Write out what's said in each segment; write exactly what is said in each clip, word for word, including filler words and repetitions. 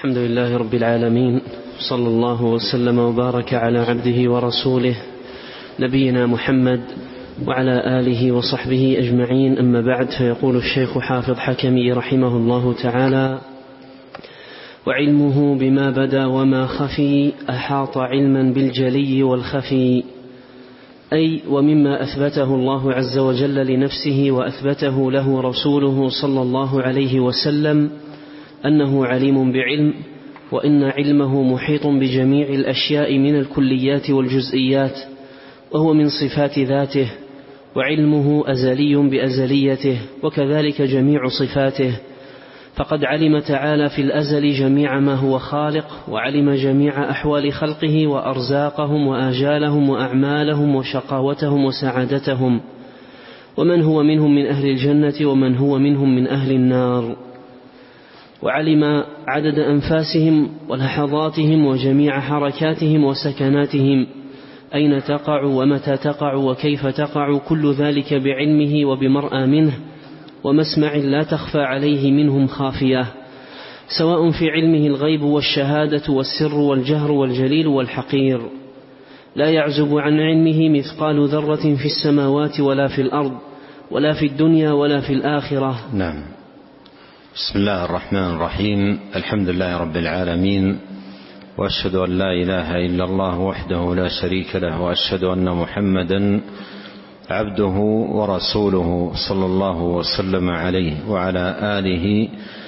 الحمد لله رب العالمين، صلى الله وسلم وبارك على عبده ورسوله نبينا محمد وعلى آله وصحبه أجمعين. أما بعد، فيقول الشيخ حافظ حكمي رحمه الله تعالى: وعلمه بما بدا وما خفي أحاط علما بالجلي والخفي، أي ومما أثبته الله عز وجل لنفسه وأثبته له رسوله صلى الله عليه وسلم أنه عليم بعلم، وإن علمه محيط بجميع الأشياء من الكليات والجزئيات، وهو من صفات ذاته، وعلمه أزلي بأزليته، وكذلك جميع صفاته. فقد علم تعالى في الأزل جميع ما هو خالق، وعلم جميع أحوال خلقه وأرزاقهم وآجالهم وأعمالهم وشقاوتهم وسعادتهم، ومن هو منهم من أهل الجنة ومن هو منهم من أهل النار، وعلم عدد أنفاسهم ولحظاتهم وجميع حركاتهم وسكناتهم، أين تقع ومتى تقع وكيف تقع، كل ذلك بعلمه وبمرأى منه ومسمع لا تخفى عليه منهم خافية، سواء في علمه الغيب والشهادة والسر والجهر والجليل والحقير، لا يعزب عن علمه مثقال ذرة في السماوات ولا في الأرض ولا في الدنيا ولا في الآخرة. نعم. بسم الله الرحمن الرحيم. الحمد لله رب العالمين، وأشهد أن لا إله إلا الله وحده لا شريك له، وأشهد أن محمدا عبده ورسوله صلى الله وسلم عليه وعلى آله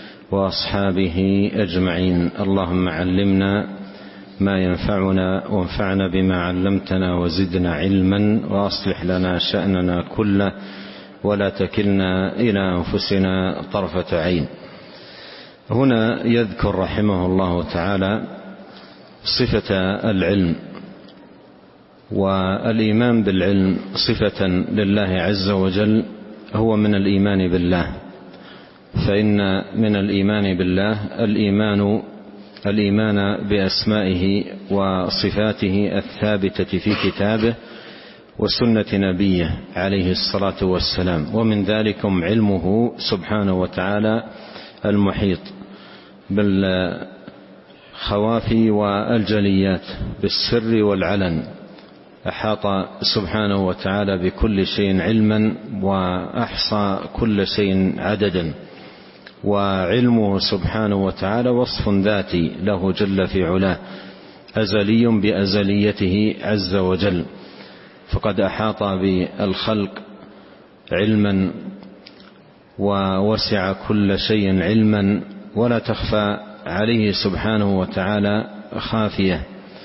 وأصحابه أجمعين. اللهم علمنا ما ينفعنا وانفعنا بما علمتنا وزدنا علما، وأصلح لنا شأننا كله ولا تكلنا إلى أنفسنا طرفة عين. هنا يذكر رحمه الله تعالى صفة العلم، والإيمان بالعلم صفة لله عز وجل هو من الإيمان بالله، فإن من الإيمان بالله الإيمان الإيمان بأسمائه وصفاته الثابتة في كتابه وسنة نبيه عليه الصلاة والسلام، ومن ذلكم علمه سبحانه وتعالى المحيط بالخوافي والجليات، بالسر والعلن، أحاط سبحانه وتعالى بكل شيء علما وأحصى كل شيء عددا. وعلمه سبحانه وتعالى وصف ذاتي له جل في علاه، أزلي بأزليته عز وجل، فقد أحاط بالخلق علما ووسع كل شيء علما، ولا تخفى عليه سبحانه وتعالى خافية.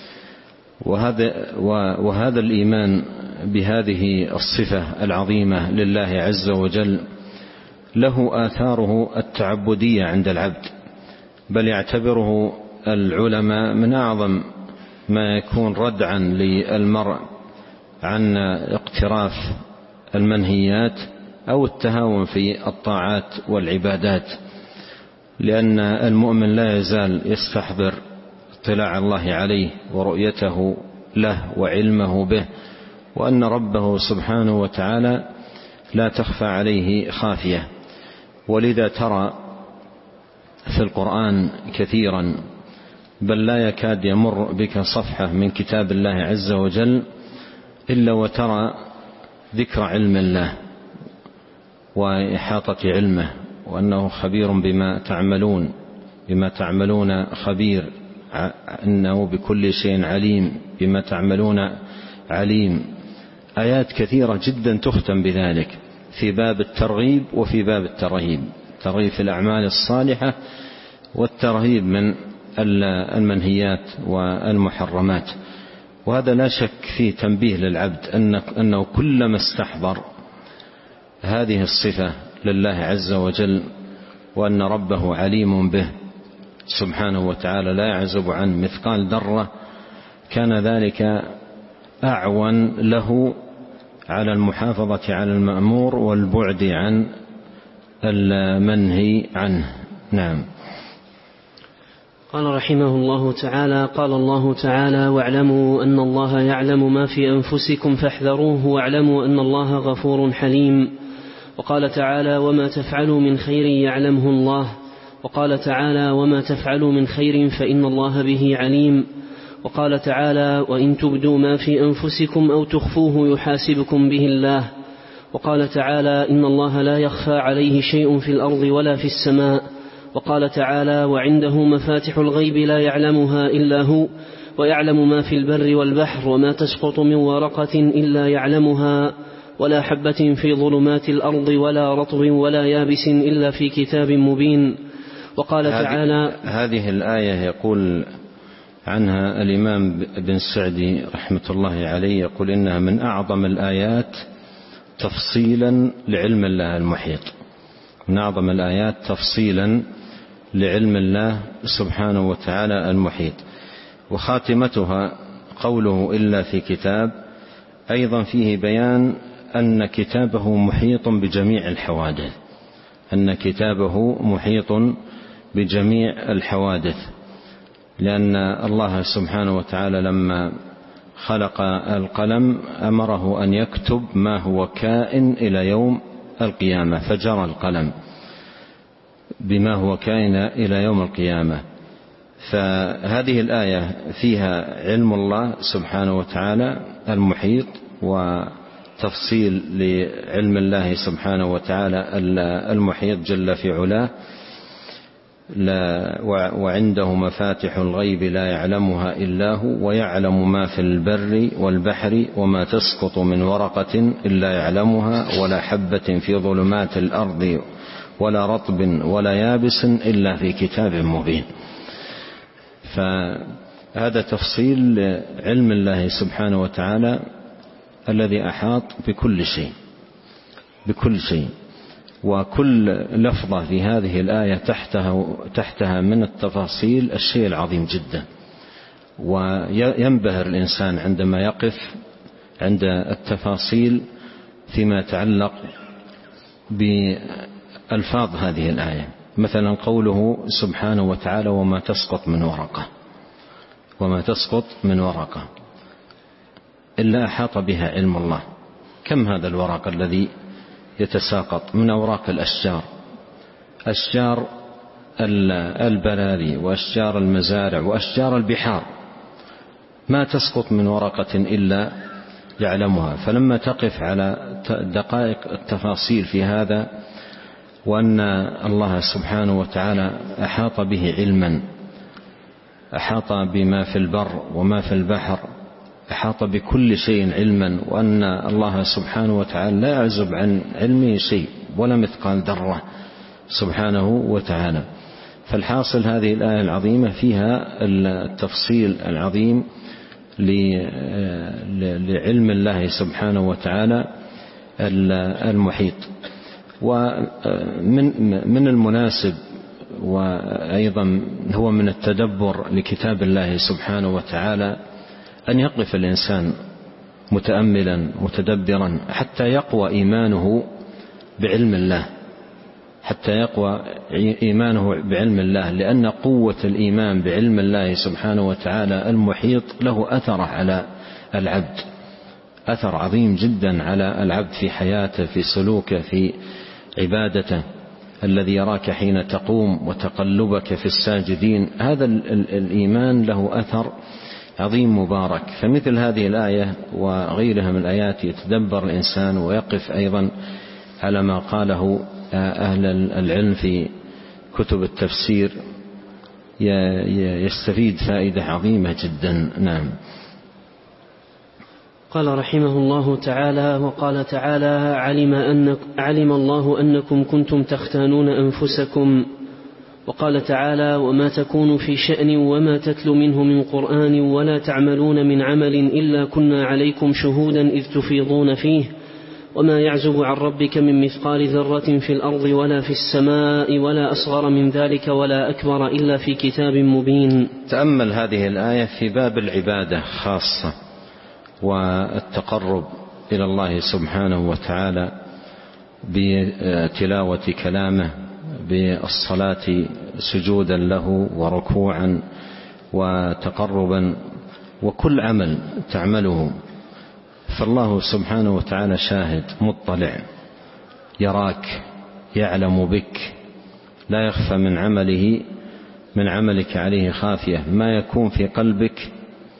وهذا, وهذا الإيمان بهذه الصفة العظيمة لله عز وجل له آثاره التعبدية عند العبد، بل يعتبره العلماء من أعظم ما يكون ردعا للمرء عن اقتراف المنهيات أو التهاون في الطاعات والعبادات، لأن المؤمن لا يزال يستحضر اطلاع الله عليه ورؤيته له وعلمه به، وأن ربه سبحانه وتعالى لا تخفى عليه خافية. ولذا ترى في القرآن كثيرا، بل لا يكاد يمر بك صفحة من كتاب الله عز وجل إلا وترى ذكر علم الله وإحاطة علمه، وأنه خبير بما تعملون بما تعملون خبير، أنه بكل شيء عليم، بما تعملون عليم. آيات كثيرة جدا تختم بذلك في باب الترغيب وفي باب الترهيب، ترغيب في الأعمال الصالحة والترهيب من المنهيات والمحرمات. وهذا لا شك فيه تنبيه للعبد أنه كلما استحضر هذه الصفة لله عز وجل، وأن ربه عليم به سبحانه وتعالى لا يعزب عن مثقال ذرة، كان ذلك أعون له على المحافظة على المأمور والبعد عن المنهي عنه. نعم. قال رحمه الله تعالى: قال الله تعالى: واعلموا أن الله يعلم ما في أنفسكم فاحذروه واعلموا أن الله غفور حليم. وقال تعالى: وما تفعلوا من خير يعلمه الله وقال تعالى: وما تفعلوا من خير فإن الله به عليم. وقال تعالى: وإن تبدوا ما في أنفسكم أو تخفوه يحاسبكم به الله. وقال تعالى: إن الله لا يخفى عليه شيء في الأرض ولا في السماء. وقال تعالى: وعنده مفاتح الغيب لا يعلمها إلا هو ويعلم ما في البر والبحر وما تسقط من ورقة إلا يعلمها ولا حبة في ظلمات الأرض ولا رطب ولا يابس إلا في كتاب مبين. وقال تعالى: هذه الآية يقول عنها الإمام بن سعدي رحمة الله عليه، يقول إنها من أعظم الآيات تفصيلا لعلم الله المحيط، من أعظم الآيات تفصيلا لعلم الله سبحانه وتعالى المحيط. وخاتمتها قوله: إلا في كتاب، أيضا فيه بيان أن كتابه محيط بجميع الحوادث، أن كتابه محيط بجميع الحوادث، لأن الله سبحانه وتعالى لما خلق القلم أمره أن يكتب ما هو كائن إلى يوم القيامة، فجرى القلم بما هو كائن إلى يوم القيامة. فهذه الآية فيها علم الله سبحانه وتعالى المحيط وتفصيل لعلم الله سبحانه وتعالى المحيط جل في علاه. وعنده مفاتح الغيب لا يعلمها إلا هو ويعلم ما في البر والبحر وما تسقط من ورقة إلا يعلمها ولا حبة في ظلمات الأرض ولا رطب ولا يابس إلا في كتاب مبين. فهذا تفصيل علم الله سبحانه وتعالى الذي أحاط بكل شيء بكل شيء وكل لفظة في هذه الآية تحتها, تحتها من التفاصيل الشيء العظيم جدا. وينبهر الإنسان عندما يقف عند التفاصيل فيما يتعلق بألفاظ هذه الآية. مثلا قوله سبحانه وتعالى: وما تسقط من ورقة، وما تسقط من ورقة إلا أحاط بها علم الله. كم هذا الورق الذي يتساقط من أوراق الأشجار، أشجار البراري وأشجار المزارع وأشجار البحار، ما تسقط من ورقة إلا يعلمها. فلما تقف على دقائق التفاصيل في هذا، وأن الله سبحانه وتعالى أحاط به علما، أحاط بما في البر وما في البحر، أحاط بكل شيء علما، وأن الله سبحانه وتعالى لا يعزب عن علمه شيء ولا مثقال ذرة سبحانه وتعالى. فالحاصل هذه الآية العظيمة فيها التفصيل العظيم لعلم الله سبحانه وتعالى المحيط. ومن من المناسب وأيضا هو من التدبر لكتاب الله سبحانه وتعالى أن يقف الإنسان متأملا متدبرا حتى يقوى إيمانه بعلم الله، حتى يقوى إيمانه بعلم الله، لأن قوة الإيمان بعلم الله سبحانه وتعالى المحيط له أثر على العبد، أثر عظيم جدا على العبد في حياته، في سلوكه، في عبادته. الذي يراك حين تقوم وتقلبك في الساجدين، هذا الإيمان له أثر عظيم مبارك. فمثل هذه الآية وغيرها من الآيات يتدبر الإنسان ويقف أيضا على ما قاله أهل العلم في كتب التفسير، يستفيد فائدة عظيمة جدا. نعم. قال رحمه الله تعالى: وقال تعالى: علم, أن علم الله أنكم كنتم تختانون أنفسكم. وقال تعالى: وما تكون في شأن وما تتلو منه من قرآن ولا تعملون من عمل إلا كنا عليكم شهودا إذ تفيضون فيه وما يعزب عن ربك من مثقال ذرة في الأرض ولا في السماء ولا أصغر من ذلك ولا أكبر إلا في كتاب مبين. تأمل هذه الآية في باب العبادة خاصة والتقرب إلى الله سبحانه وتعالى بتلاوة كلامه، بالصلاة سجودا له وركوعا وتقربا، وكل عمل تعمله فالله سبحانه وتعالى شاهد مطلع، يراك، يعلم بك، لا يخفى من عمله من عملك عليه خافية، ما يكون في قلبك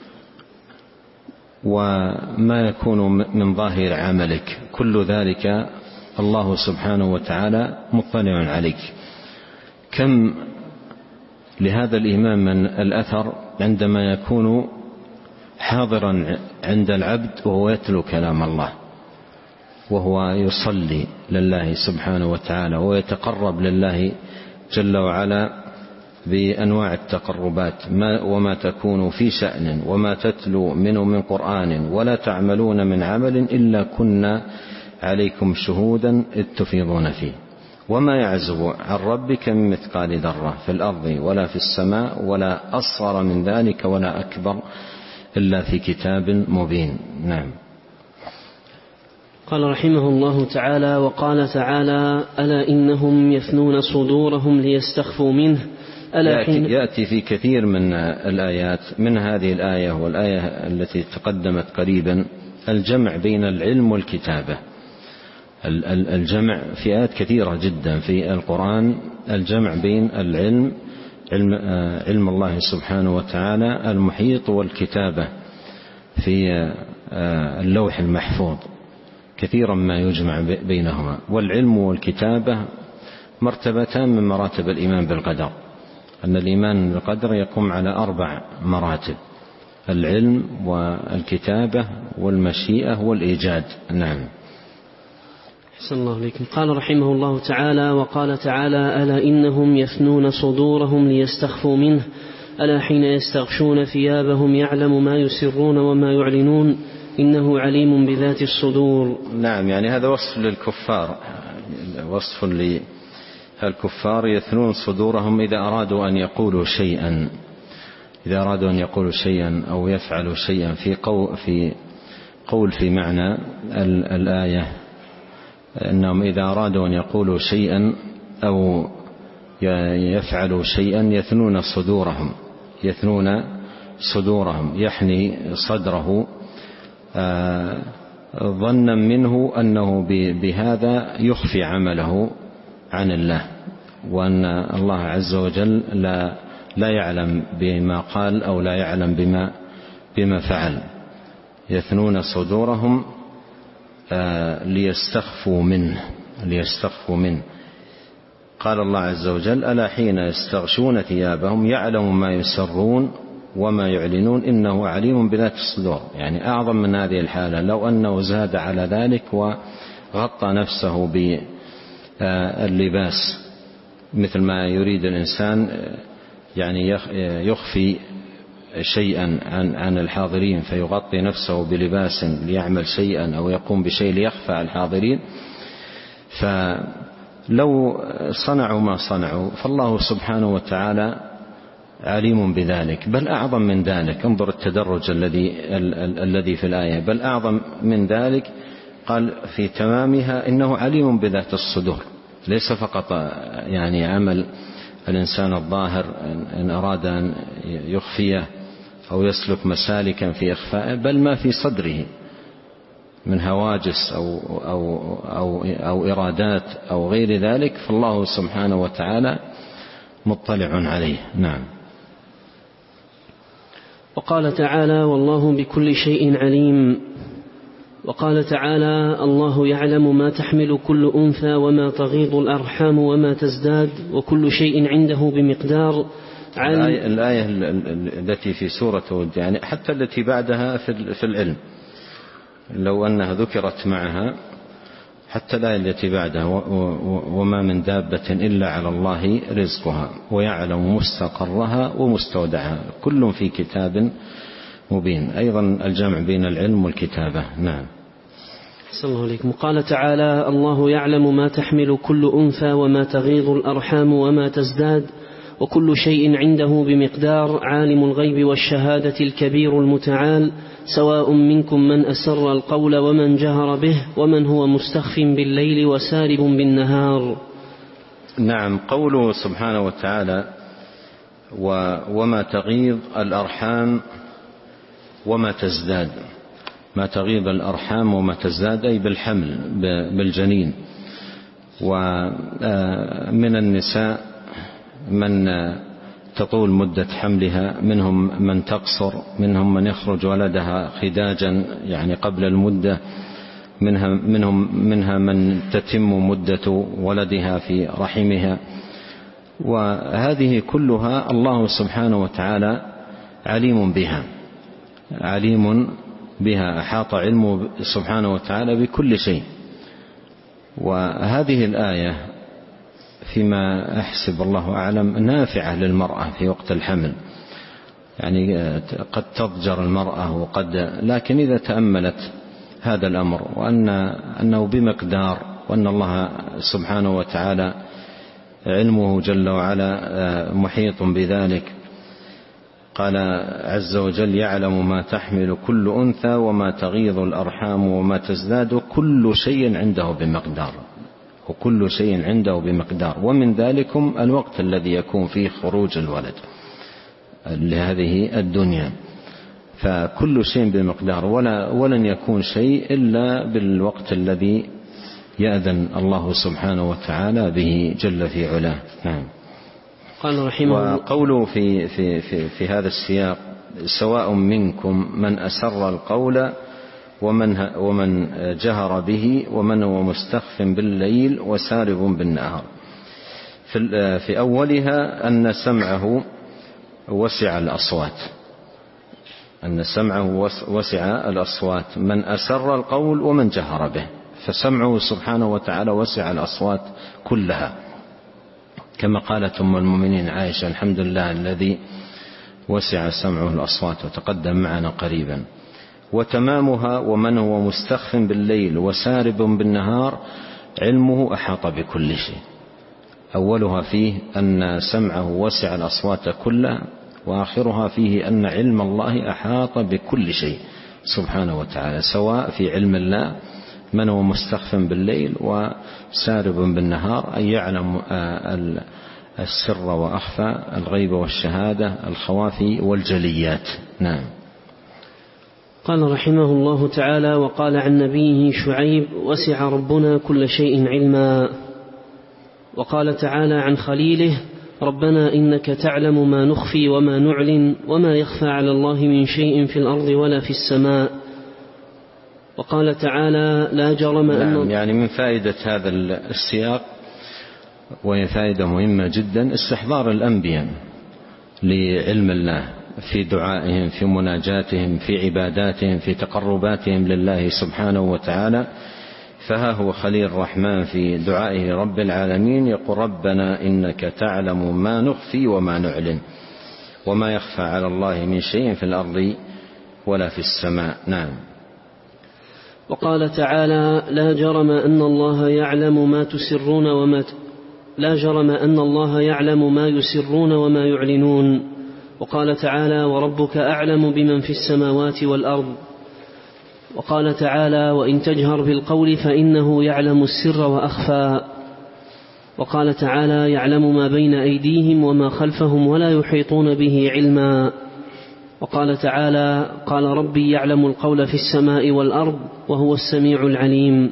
وما يكون من ظاهر عملك، كل ذلك الله سبحانه وتعالى مطلع عليك. كم لهذا الإمام من الأثر عندما يكون حاضرا عند العبد وهو يتلو كلام الله وهو يصلي لله سبحانه وتعالى ويتقرب لله جل وعلا بأنواع التقربات، ما وما تكون في شأن وما تتلو منه من قرآن ولا تعملون من عمل إلا كنا عليكم شهودا إذ تفيضون فيه، وما يعزب عن ربك من مثقال ذرة في الأرض ولا في السماء ولا أصغر من ذلك ولا أكبر إلا في كتاب مبين. نعم. قال رحمه الله تعالى: وقال تعالى: ألا إنهم يثنون صدورهم ليستخفوا منه. ألا يأتي, يأتي في كثير من الآيات، من هذه الآية والآية التي تقدمت قريبا الجمع بين العلم والكتابة. الجمع في آيات كثيرة جدا في القرآن، الجمع بين العلم علم, علم الله سبحانه وتعالى المحيط والكتابة في اللوح المحفوظ، كثيرا ما يجمع بينهما. والعلم والكتابة مرتبتان من مراتب الإيمان بالقدر، أن الإيمان بالقدر يقوم على أربع مراتب: العلم والكتابة والمشيئة والإيجاد. نعم. أحسن الله عليكم. قال رحمه الله تعالى: وقال تعالى: ألا إنهم يثنون صدورهم ليستخفوا منه، ألا حين يستغشون ثيابهم يعلم ما يسرون وما يعلنون إنه عليم بذات الصدور. نعم، يعني هذا وصف للكفار، وصف للكفار يثنون صدورهم إذا أرادوا أن يقولوا شيئا، إذا أرادوا أن يقولوا شيئا أو يفعلوا شيئا في قول في, قول في معنى الآية، أنهم إذا أرادوا أن يقولوا شيئا أو يفعلوا شيئا يثنون صدورهم، يثنون صدورهم يحني صدره ظنا منه أنه بهذا يخفي عمله عن الله، وأن الله عز وجل لا, لا يعلم بما قال أو لا يعلم بما, بما فعل. يثنون صدورهم ليستخفوا منه، ليستخفوا منه. قال الله عز وجل: ألا حين يستغشون ثيابهم يعلم ما يسرون وما يعلنون إنه عليم بذات الصدور. يعني أعظم من هذه الحالة لو أنه زاد على ذلك وغطى نفسه باللباس، مثل ما يريد الإنسان يعني يخفي شيئا عن عن الحاضرين فيغطي نفسه بلباس ليعمل شيئا أو يقوم بشيء ليخفى على الحاضرين. فلو صنعوا ما صنعوا فالله سبحانه وتعالى عليم بذلك، بل أعظم من ذلك. انظر التدرج الذي الذي في الآية، بل أعظم من ذلك. قال في تمامها: إنه عليم بذات الصدور. ليس فقط يعني عمل الإنسان الظاهر إن أراد أن يخفيه أو يسلك مسالكا في إخفائه، بل ما في صدره من هواجس أو, أو, أو, أو إرادات أو غير ذلك، فالله سبحانه وتعالى مطلع عليه. نعم. وقال تعالى: والله بكل شيء عليم. وقال تعالى: الله يعلم ما تحمل كل أنثى وما تغيض الأرحام وما تزداد وكل شيء عنده بمقدار. الآية, الآية التي في سورة هود، يعني حتى التي بعدها في العلم، لو أنها ذكرت معها، حتى الآية التي بعدها: وما من دابة إلا على الله رزقها ويعلم مستقرها ومستودعها كل في كتاب مبين. أيضا الجمع بين العلم والكتابة. نعم. صلى الله عليكم. قال تعالى: الله يعلم ما تحمل كل أنثى وما تغيض الأرحام وما تزداد وكل شيء عنده بمقدار. عالم الغيب والشهادة الكبير المتعال، سواء منكم من أسر القول ومن جهر به ومن هو مستخف بالليل وسارب بالنهار. نعم. قوله سبحانه وتعالى: وما تغيض الأرحام وما تزداد. ما تغيض الأرحام وما تزداد أي بالحمل، بالجنين. ومن النساء من تطول مدة حملها، منهم من تقصر، منهم من يخرج ولدها خداجا يعني قبل المدة، منها منهم منها من تتم مدة ولدها في رحمها. وهذه كلها الله سبحانه وتعالى عليم بها، عليم بها، أحاط علمه سبحانه وتعالى بكل شيء. وهذه الآية فيما أحسب الله أعلم نافعة للمرأة في وقت الحمل، يعني قد تضجر المرأة وقد، لكن إذا تأملت هذا الأمر وأن أنه بمقدار، وأن الله سبحانه وتعالى علمه جل وعلا محيط بذلك. قال عز وجل: يعلم ما تحمل كل أنثى وما تغيض الأرحام وما تزداد كل شيء عنده بمقدار، وكل شيء عنده بمقدار، ومن ذلكم الوقت الذي يكون فيه خروج الولد لهذه الدنيا، فكل شيء بمقدار، ولا ولن يكون شيء إلا بالوقت الذي يأذن الله سبحانه وتعالى به جل في علاه. نعم. قال رحمه وقوله في, في, في, في هذا السياق: سواء منكم من أسر القول ومن, ومن جهر به ومن هو مستخف بالليل وسارب بالنهار. في, في أولها أن سمعه وسع الأصوات، أن سمعه وسع الأصوات، من أسر القول ومن جهر به، فسمعه سبحانه وتعالى وسع الأصوات كلها، كما قالت أم المؤمنين عائشة: الحمد لله الذي وسع سمعه الأصوات، وتقدم معنا قريبا. وتمامها: ومن هو مستخف بالليل وسارب بالنهار، علمه أحاط بكل شيء. أولها فيه أن سمعه وسع الأصوات كلها، وآخرها فيه أن علم الله أحاط بكل شيء سبحانه وتعالى، سواء في علم الله من هو مستخف بالليل وسارب بالنهار، أي يعلم السر وأخفى، الغيب والشهادة، الخوافي والجليات. نعم. قال رحمه الله تعالى: وقال عن نبيه شعيب: وسع ربنا كل شيء علما. وقال تعالى عن خليله: ربنا إنك تعلم ما نخفي وما نعلن وما يخفى على الله من شيء في الأرض ولا في السماء. وقال تعالى: لا جرم أن نعم، يعني من فائدة هذا السياق، وهي فائدة مهمة جدا، استحضار الأنبياء لعلم الله في دعائهم، في مناجاتهم، في عباداتهم، في تقرباتهم لله سبحانه وتعالى. فها هو خليل الرحمن في دعائه رب العالمين يقول: ربنا إنك تعلم ما نخفي وما نعلن وما يخفى على الله من شيء في الأرض ولا في السماء. نعم. وقال تعالى: لا جرم أن الله يعلم ما تسرون وما ت... لا جرم أن الله يعلم ما يسرون وما يعلنون. وقال تعالى: وربك أعلم بمن في السماوات والأرض. وقال تعالى: وإن تجهر بالقول فإنه يعلم السر وأخفى. وقال تعالى: يعلم ما بين أيديهم وما خلفهم ولا يحيطون به علما. وقال تعالى: قال ربي يعلم القول في السماء والأرض وهو السميع العليم.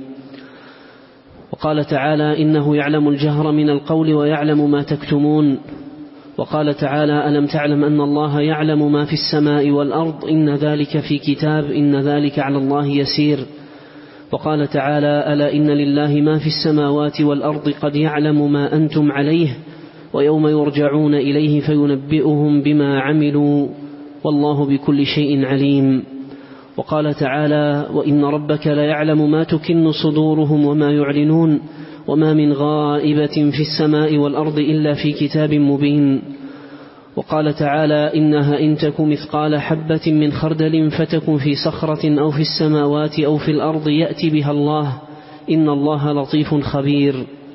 وقال تعالى: إنه يعلم الجهر من القول ويعلم ما تكتمون. وقال تعالى: ألم تعلم أن الله يعلم ما في السماء والأرض إن ذلك في كتاب إن ذلك على الله يسير. وقال تعالى: ألا إن لله ما في السماوات والأرض قد يعلم ما أنتم عليه ويوم يرجعون إليه فينبئهم بما عملوا والله بكل شيء عليم. وقال تعالى: وإن ربك ليعلم ما تكن صدورهم وما يعلنون وما من غائبة في السماء والأرض إلا في كتاب مبين. وقال تعالى: إنها إن تك مثقال حبة من خردل فتكن في صخرة أو في السماوات أو في الأرض يأتي بها الله إن الله لطيف خبير.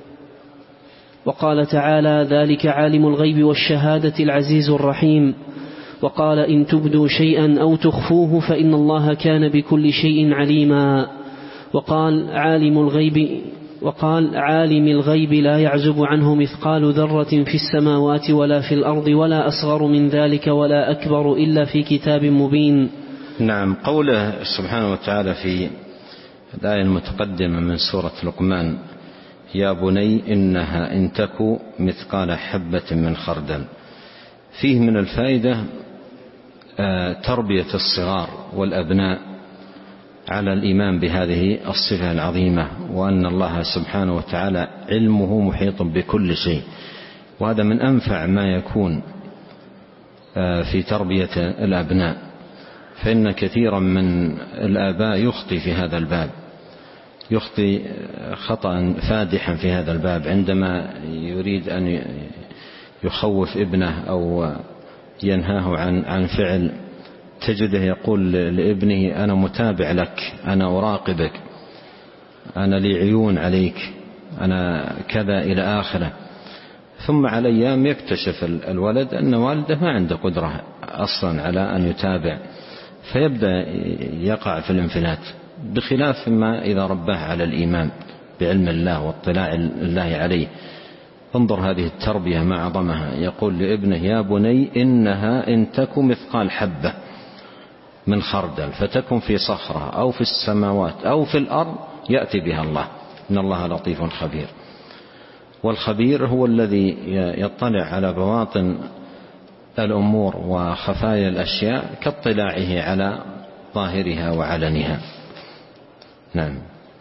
وقال تعالى: ذلك عالم الغيب والشهادة العزيز الرحيم. وقال: إن تبدوا شيئا أو تخفوه فإن الله كان بكل شيء عليما. وقال: عالم الغيب وقال عالم الغيب لا يعزب عنه مثقال ذرة في السماوات ولا في الأرض ولا أصغر من ذلك ولا أكبر إلا في كتاب مبين. نعم. قوله سبحانه وتعالى في الآية المتقدمة من سورة لقمان: يا بني إنها إن تك مثقال حبة من خردل. فيه من الفائدة تربية الصغار والأبناء على الإيمان بهذه الصفة العظيمة، وأن الله سبحانه وتعالى علمه محيط بكل شيء، وهذا من أنفع ما يكون في تربية الأبناء، فإن كثيرا من الآباء يخطي في هذا الباب، يخطي خطأ فادحا في هذا الباب عندما يريد أن يخوف ابنه أو ينهاه عن عن فعل، تجده يقول لابنه أنا متابع لك، أنا أراقبك، أنا لي عيون عليك، أنا كذا إلى آخره. ثم على أيام يكتشف الولد أن والده ما عنده قدرة أصلا على أن يتابع، فيبدأ يقع في الانفلات، بخلاف ما إذا رباه على الإيمان بعلم الله واطلاع الله عليه. انظر هذه التربية ما أعظمها، يقول لابنه يا بني إنها إن تك مثقال حبة من خردل فتكن في صخرة أو في السماوات أو في الأرض يأتي بها الله، إن الله لطيف خبير. والخبير هو الذي يطلع على بواطن الأمور وخفايا الأشياء كاطلاعه على ظاهرها وعلنها. نعم.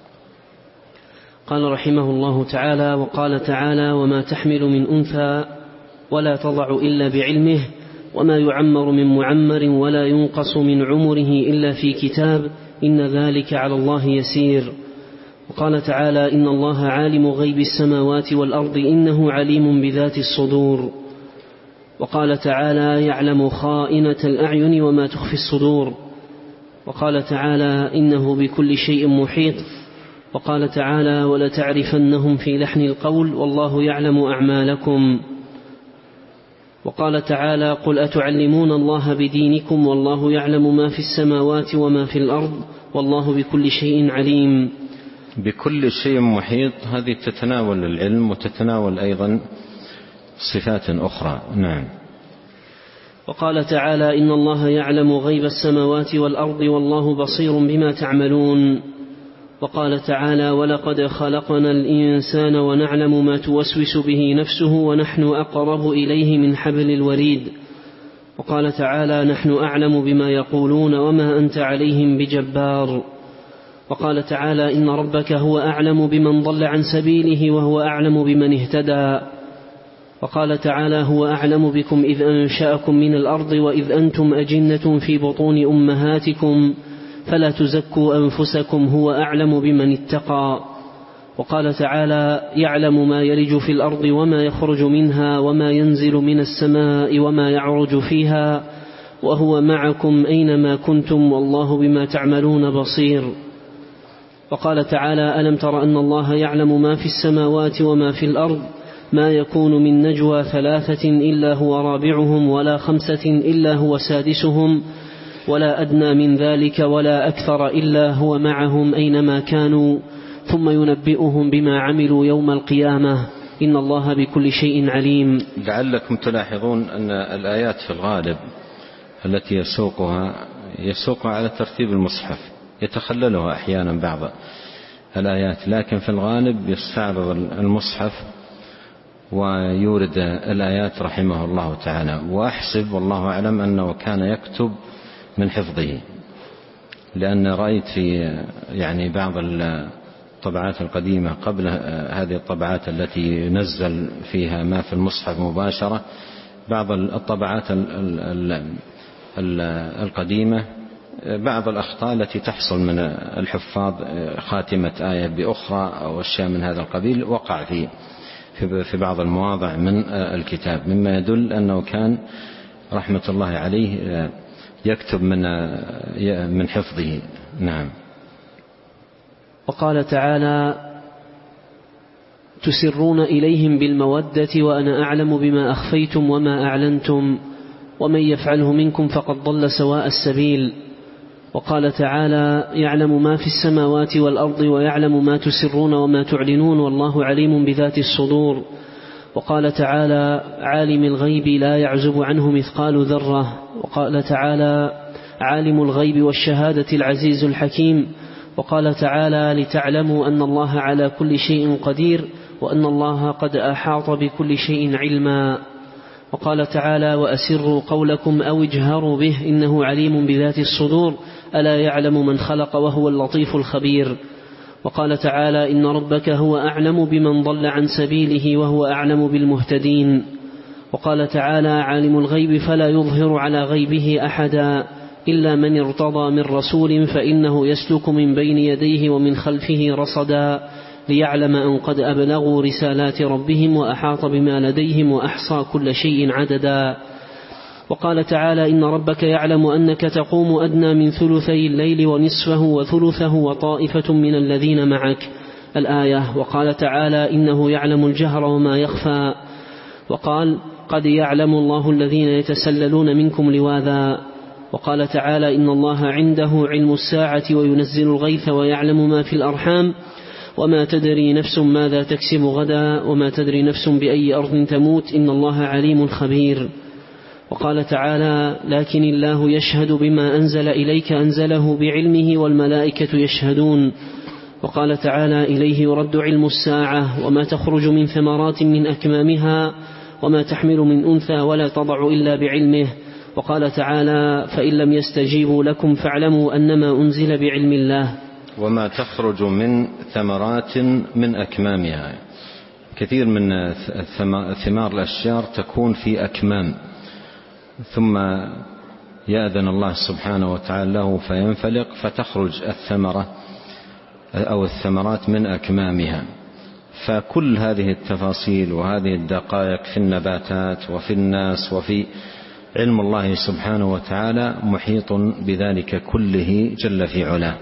قال رحمه الله تعالى: وقال تعالى: وما تحمل من أنثى ولا تضع إلا بعلمه وما يعمر من معمر ولا ينقص من عمره إلا في كتاب إن ذلك على الله يسير. وقال تعالى: إن الله عالم غيب السماوات والأرض إنه عليم بذات الصدور. وقال تعالى: يعلم خائنة الأعين وما تخفي الصدور. وقال تعالى: إنه بكل شيء محيط. وقال تعالى: ولتعرفنهم في لحن القول والله يعلم أعمالكم. وقال تعالى: قل أتعلمون الله بدينكم والله يعلم ما في السماوات وما في الأرض والله بكل شيء عليم. بكل شيء محيط، هذه تتناول العلم وتتناول أيضا صفات أخرى. نعم. وقال تعالى: إن الله يعلم غيب السماوات والأرض والله بصير بما تعملون. وقال تعالى: ولقد خلقنا الإنسان ونعلم ما توسوس به نفسه ونحن أقرب إليه من حبل الوريد. وقال تعالى: نحن أعلم بما يقولون وما أنت عليهم بجبار. وقال تعالى: إن ربك هو أعلم بمن ضل عن سبيله وهو أعلم بمن اهتدى. وقال تعالى: هو أعلم بكم إذ أنشأكم من الأرض وإذ أنتم أجنة في بطون أمهاتكم فلا تزكوا أنفسكم هو أعلم بمن اتقى. وقال تعالى: يعلم ما يلج في الأرض وما يخرج منها وما ينزل من السماء وما يعرج فيها وهو معكم أينما كنتم والله بما تعملون بصير. وقال تعالى: ألم تر أن الله يعلم ما في السماوات وما في الأرض ما يكون من نجوى ثلاثة إلا هو رابعهم ولا خمسة إلا هو سادسهم ولا أدنى من ذلك ولا أكثر إلا هو معهم أينما كانوا ثم ينبئهم بما عملوا يوم القيامة إن الله بكل شيء عليم. لعلكم تلاحظون أن الآيات في الغالب التي يسوقها يسوقها على ترتيب المصحف، يتخللها أحيانا بعض الآيات، لكن في الغالب يستعرض المصحف ويورد الآيات رحمه الله تعالى. وأحسب والله أعلم أنه كان يكتب من حفظه، لأن رأيت في يعني بعض الطبعات القديمة قبل هذه الطبعات التي ينزل فيها ما في المصحف مباشرة، بعض الطبعات القديمة بعض الأخطاء التي تحصل من الحفاظ، خاتمة آية بأخرى أو أشياء من هذا القبيل، وقع في في بعض المواضع من الكتاب، مما يدل أنه كان رحمة الله عليه يكتب من من حفظه. نعم. وقال تعالى: تسرون إليهم بالمودة وأنا أعلم بما أخفيتم وما أعلنتم ومن يفعله منكم فقد ضل سواء السبيل. وقال تعالى: يعلم ما في السماوات والأرض ويعلم ما تسرون وما تعلنون والله عليم بذات الصدور. وقال تعالى: عالم الغيب لا يعزب عنه مثقال ذرة. وقال تعالى: عالم الغيب والشهادة العزيز الحكيم. وقال تعالى: لتعلموا أن الله على كل شيء قدير وأن الله قد أحاط بكل شيء علما. وقال تعالى: وأسروا قولكم أو اجهروا به إنه عليم بذات الصدور ألا يعلم من خلق وهو اللطيف الخبير. وقال تعالى: إن ربك هو أعلم بمن ضل عن سبيله وهو أعلم بالمهتدين. وقال تعالى: عالم الغيب فلا يظهر على غيبه أحدا إلا من ارتضى من رسول فإنه يسلك من بين يديه ومن خلفه رصدا ليعلم أن قد أبلغوا رسالات ربهم وأحاط بما لديهم وأحصى كل شيء عددا. وقال تعالى: إن ربك يعلم أنك تقوم أدنى من ثلثي الليل ونصفه وثلثه وطائفة من الذين معك الآية. وقال تعالى: إنه يعلم الجهر وما يخفى. وقال: قد يعلم الله الذين يتسللون منكم لواذا. وقال تعالى: إن الله عنده علم الساعة وينزل الغيث ويعلم ما في الأرحام وما تدري نفس ماذا تكسب غدا وما تدري نفس بأي أرض تموت إن الله عليم خبير. وقال تعالى: لكن الله يشهد بما أنزل إليك أنزله بعلمه والملائكة يشهدون. وقال تعالى: إليه يرد علم الساعة وما تخرج من ثمرات من أكمامها وما تحمل من أنثى ولا تضع إلا بعلمه. وقال تعالى: فإن لم يستجيبوا لكم فاعلموا أنما أنزل بعلم الله. وما تخرج من ثمرات من أكمامها، كثير من ثمار الأشجار تكون في أكمام ثم يأذن الله سبحانه وتعالى له فينفلق فتخرج الثمرة أو الثمرات من أكمامها. فكل هذه التفاصيل وهذه الدقائق في النباتات وفي الناس وفي علم الله سبحانه وتعالى محيط بذلك كله جل في علاه.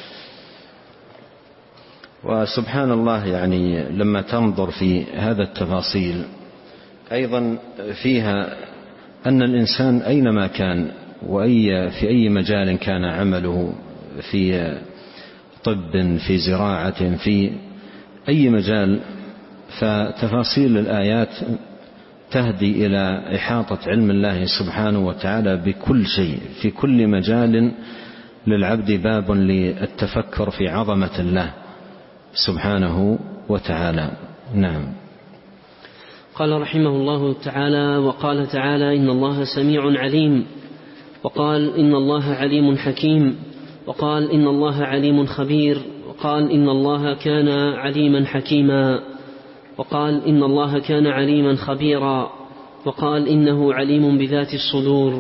وسبحان الله يعني لما تنظر في هذا التفاصيل أيضا فيها أن الإنسان أينما كان وأي في أي مجال كان عمله، في طب، في زراعة، في أي مجال، فتفاصيل الآيات تهدي إلى إحاطة علم الله سبحانه وتعالى بكل شيء في كل مجال للعبد، باب للتفكر في عظمة الله سبحانه وتعالى. نعم. قال رحمه الله تعالى: وقال تعالى: إن الله سميع عليم. وقال: إن الله عليم حكيم. وقال: إن الله عليم خبير. وقال: إن الله كان عليما حكيما. وقال: إن الله كان عليما خبيرا. وقال: إنه عليم بذات الصدور.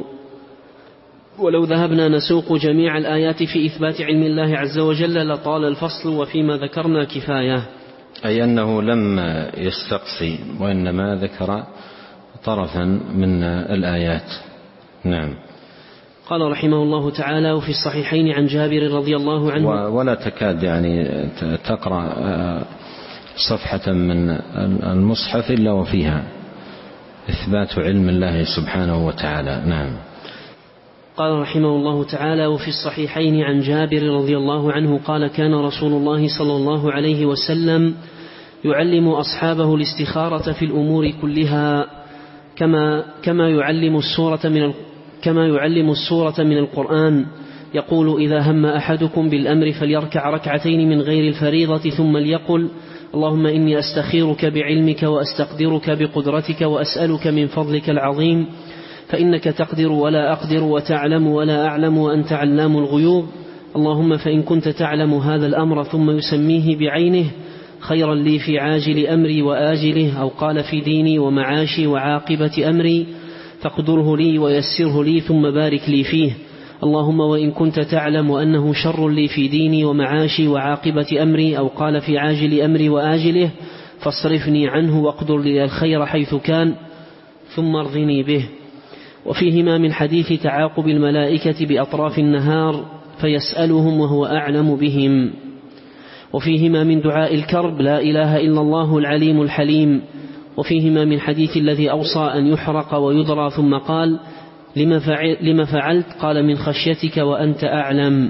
ولو ذهبنا نسوق جميع الآيات في إثبات علم الله عز وجل لطال الفصل، وفيما ذكرنا كفاية. أي أنه لم يستقصي وإنما ذكر طرفا من الآيات. نعم. قال رحمه الله تعالى: وفي الصحيحين عن جابر رضي الله عنه. ولا تكاد يعني تقرأ صفحة من المصحف إلا وفيها إثبات علم الله سبحانه وتعالى. نعم. قال رحمه الله تعالى: وفي الصحيحين عن جابر رضي الله عنه قال: كان رسول الله صلى الله عليه وسلم يعلم أصحابه الاستخارة في الأمور كلها كما كما يعلم السورة من كما يعلم السورة من القرآن. يقول: إذا هم أحدكم بالأمر فليركع ركعتين من غير الفريضة ثم ليقل: اللهم إني أستخيرك بعلمك وأستقدرك بقدرتك وأسألك من فضلك العظيم فإنك تقدر ولا أقدر وتعلم ولا أعلم وأنت علام الغيوب. اللهم فإن كنت تعلم هذا الأمر ثم يسميه بعينه خيرا لي في عاجل أمري وآجله، أو قال في ديني ومعاشي وعاقبة أمري، فاقدره لي ويسره لي ثم بارك لي فيه. اللهم وإن كنت تعلم أنه شر لي في ديني ومعاشي وعاقبة أمري، أو قال في عاجل أمري وآجله، فاصرفني عنه واقدر لي الخير حيث كان ثم ارضني به. وفيهما من حديث تعاقب الملائكة بأطراف النهار فيسألهم وهو أعلم بهم. وفيهما من دعاء الكرب: لا إله إلا الله العليم الحليم. وفيهما من حديث الذي أوصى أن يحرق ويضرى ثم قال: لما فعلت؟ قال: من خشيتك وأنت أعلم.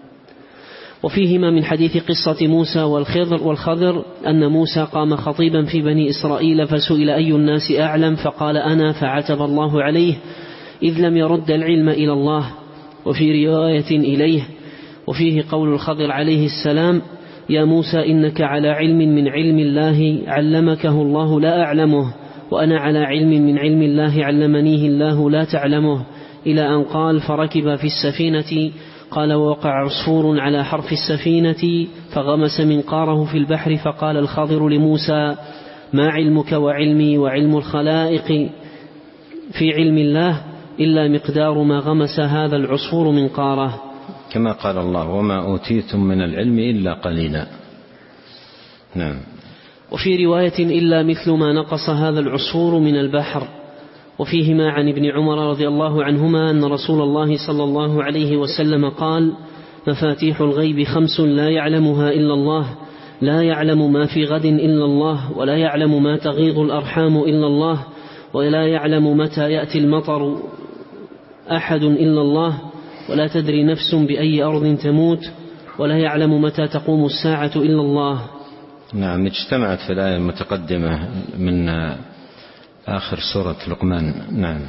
وفيهما من حديث قصة موسى والخضر, والخضر أن موسى قام خطيبا في بني إسرائيل فسئل أي الناس أعلم فقال: أنا، فعتب الله عليه إذ لم يرد العلم إلى الله. وفي رواية إليه. وفيه قول الخضر عليه السلام: يا موسى إنك على علم من علم الله علمكه الله لا أعلمه، وأنا على علم من علم الله علمنيه الله لا تعلمه، إلى أن قال فركب في السفينة. قال ووقع عصفور على حرف السفينة فغمس منقاره في البحر، فقال الخضر لموسى ما علمك وعلمي وعلم الخلائق في علم الله إلا مقدار ما غمس هذا العصفور منقاره، كما قال الله وما أوتيتم من العلم إلا قليلا. نعم. وفي رواية إلا مثل ما نقص هذا العصفور من البحر. وفيهما عن ابن عمر رضي الله عنهما أن رسول الله صلى الله عليه وسلم قال مفاتيح الغيب خمس لا يعلمها إلا الله، لا يعلم ما في غد إلا الله، ولا يعلم ما تغيض الأرحام إلا الله، ولا يعلم متى يأتي المطر أحد إلا الله، ولا تدري نفس بأي أرض تموت، ولا يعلم متى تقوم الساعة إلا الله. نعم. اجتمعت في الآية المتقدمة من آخر سورة لقمان. نعم.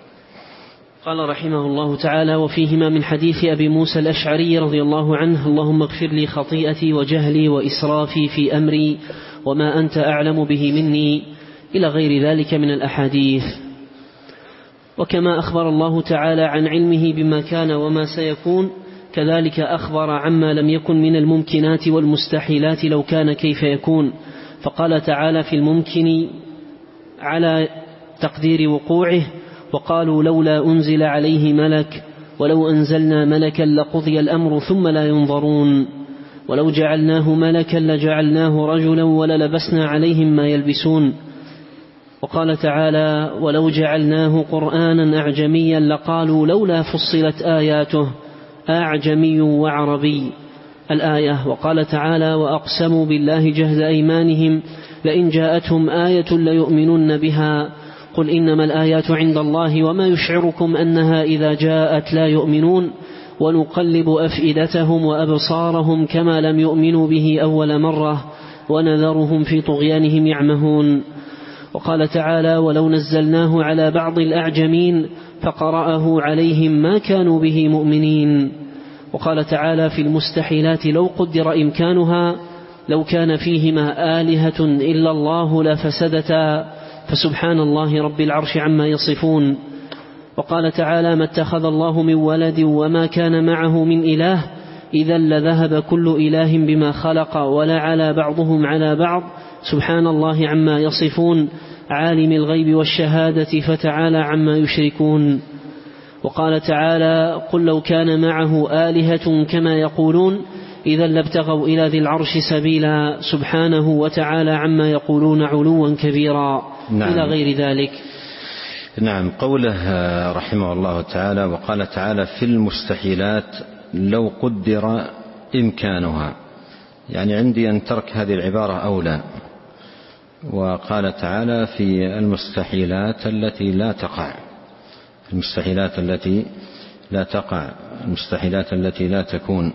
قال رحمه الله تعالى وفيهما من حديث أبي موسى الأشعري رضي الله عنه اللهم اغفر لي خطيئتي وجهلي وإسرافي في أمري وما أنت أعلم به مني، إلى غير ذلك من الأحاديث. وكما أخبر الله تعالى عن علمه بما كان وما سيكون، كذلك أخبر عما لم يكن من الممكنات والمستحيلات لو كان كيف يكون. فقال تعالى في الممكن على تقدير وقوعه وقالوا لولا أنزل عليه ملك ولو أنزلنا ملكا لقضي الأمر ثم لا ينظرون ولو جعلناه ملكا لجعلناه رجلا وللبسنا عليهم ما يلبسون. وقال تعالى ولو جعلناه قرآنا أعجميا لقالوا لولا فصلت آياته أعجمي وعربي الآية. وقال تعالى وأقسموا بالله جهد أيمانهم لئن جاءتهم آية ليؤمنن بها قل إنما الآيات عند الله وما يشعركم أنها إذا جاءت لا يؤمنون ونقلب أفئدتهم وأبصارهم كما لم يؤمنوا به أول مرة ونذرهم في طغيانهم يعمهون. وقال تعالى ولو نزلناه على بعض الأعجمين فقرأه عليهم ما كانوا به مؤمنين. وقال تعالى في المستحيلات لو قدر إمكانها لو كان فيهما آلهة إلا الله لفسدتا فسبحان الله رب العرش عما يصفون. وقال تعالى ما اتخذ الله من ولد وما كان معه من إله إذا لذهب كل إله بما خلق ولا على بعضهم على بعض سبحان الله عما يصفون عالم الغيب والشهادة فتعالى عما يشركون. وقال تعالى قل لو كان معه آلهة كما يقولون إذا لابتغوا إلى ذي العرش سبيلا سبحانه وتعالى عما يقولون علوا كبيرا. نعم. إلى غير ذلك. نعم. قوله رحمه الله تعالى وقال تعالى في المستحيلات لو قدر إمكانها، يعني عندي أن ترك هذه العبارة أولى. وقال تعالى في المستحيلات التي لا تقع، المستحيلات التي لا تقع، المستحيلات التي لا تكون.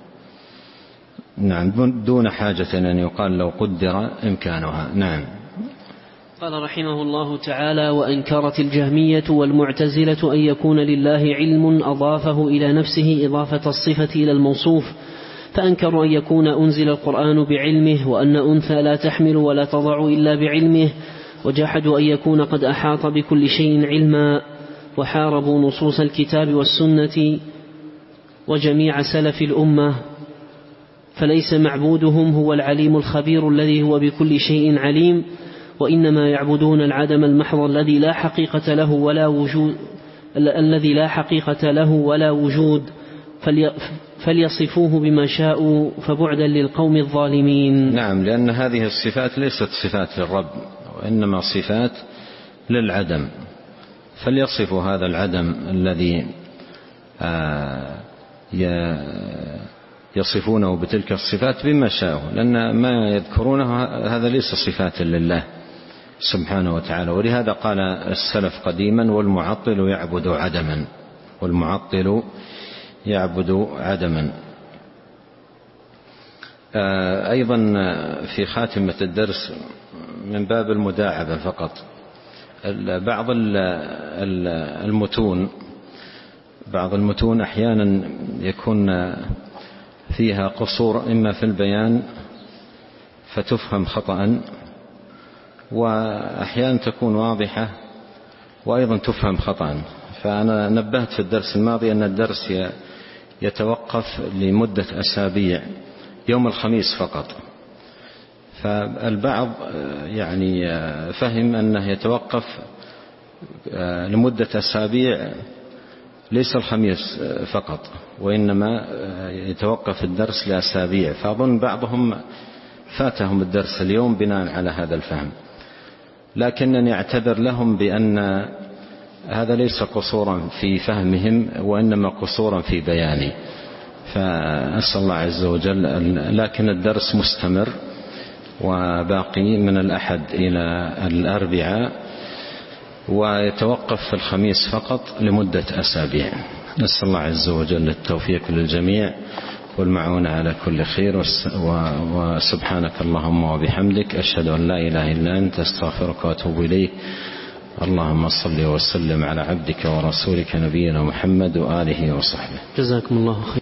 نعم. دون حاجة أن يقال لو قدر إمكانها. نعم. قال رحمه الله تعالى وأنكرت الجهمية والمعتزلة أن يكون لله علم أضافه إلى نفسه إضافة الصفة إلى الموصوف، فأنكروا أن يكون أنزل القرآن بعلمه وأن أنثى لا تحمل ولا تضع إلا بعلمه، وجحدوا أن يكون قد أحاط بكل شيء علما، وحاربوا نصوص الكتاب والسنة وجميع سلف الأمة، فليس معبودهم هو العليم الخبير الذي هو بكل شيء عليم، وإنما يعبدون العدم المحض الذي لا حقيقة له ولا وجود الذي لا حقيقة له ولا وجود فليصفوه بما شاءوا فبعدا للقوم الظالمين. نعم. لأن هذه الصفات ليست صفات للرب وإنما صفات للعدم، فليصفوا هذا العدم الذي يصفونه بتلك الصفات بما شاءوا، لأن ما يذكرونه هذا ليس صفات لله سبحانه وتعالى. ولهذا قال السلف قديما والمعطل يعبد عدما، والمعطل يعبد عدما. أيضا في خاتمة الدرس من باب المداعبة فقط، بعض المتون بعض المتون أحيانا يكون فيها قصور إما في البيان فتفهم خطأ، وأحيانا تكون واضحة وأيضا تفهم خطأ. فأنا نبهت في الدرس الماضي أن الدرس يتوقف لمدة أسابيع يوم الخميس فقط، فالبعض يعني فهم أنه يتوقف لمدة أسابيع ليس الخميس فقط، وإنما يتوقف الدرس لأسابيع، فأظن بعضهم فاتهم الدرس اليوم بناء على هذا الفهم. لكنني أعتذر لهم بأن هذا ليس قصورا في فهمهم وإنما قصورا في بياني، فأسأل الله عز وجل. لكن الدرس مستمر وباقي من الأحد إلى الأربعاء، ويتوقف في الخميس فقط لمدة أسابيع. نسأل الله عز وجل التوفيق للجميع والمعون على كل خير، وسبحانك اللهم وبحمدك أشهد أن لا إله إلا أنت أستغفرك وأتوب إليك. اللهم صل وسلم على عبدك ورسولك نبينا محمد وآله وصحبه. جزاكم الله خير.